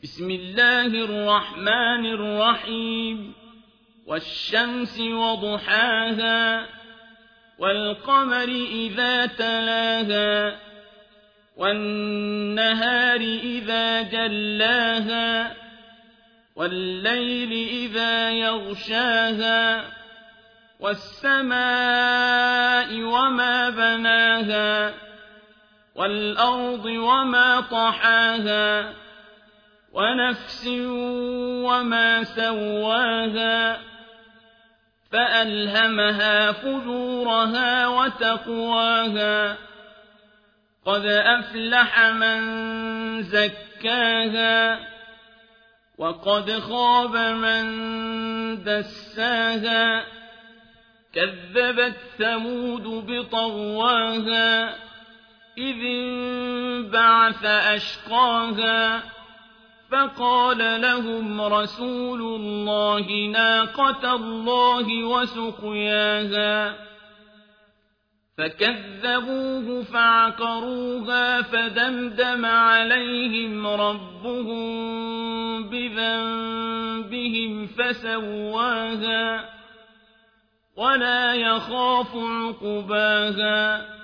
بسم الله الرحمن الرحيم والشمس وضحاها والقمر إذا تلاها والنهار إذا جلاها والليل إذا يغشاها والسماء وما بناها والأرض وما طحاها ونفس وما سواها فألهمها فجورها وتقواها قد أفلح من زكاها وقد خاب من دساها كذبت ثمود بطغواها إذ انبعث أشقاها فقال لهم رسول الله ناقة الله وسقياها فكذبوه فعقروها فدمدم عليهم ربهم بذنبهم فسواها ولا يخاف عقباها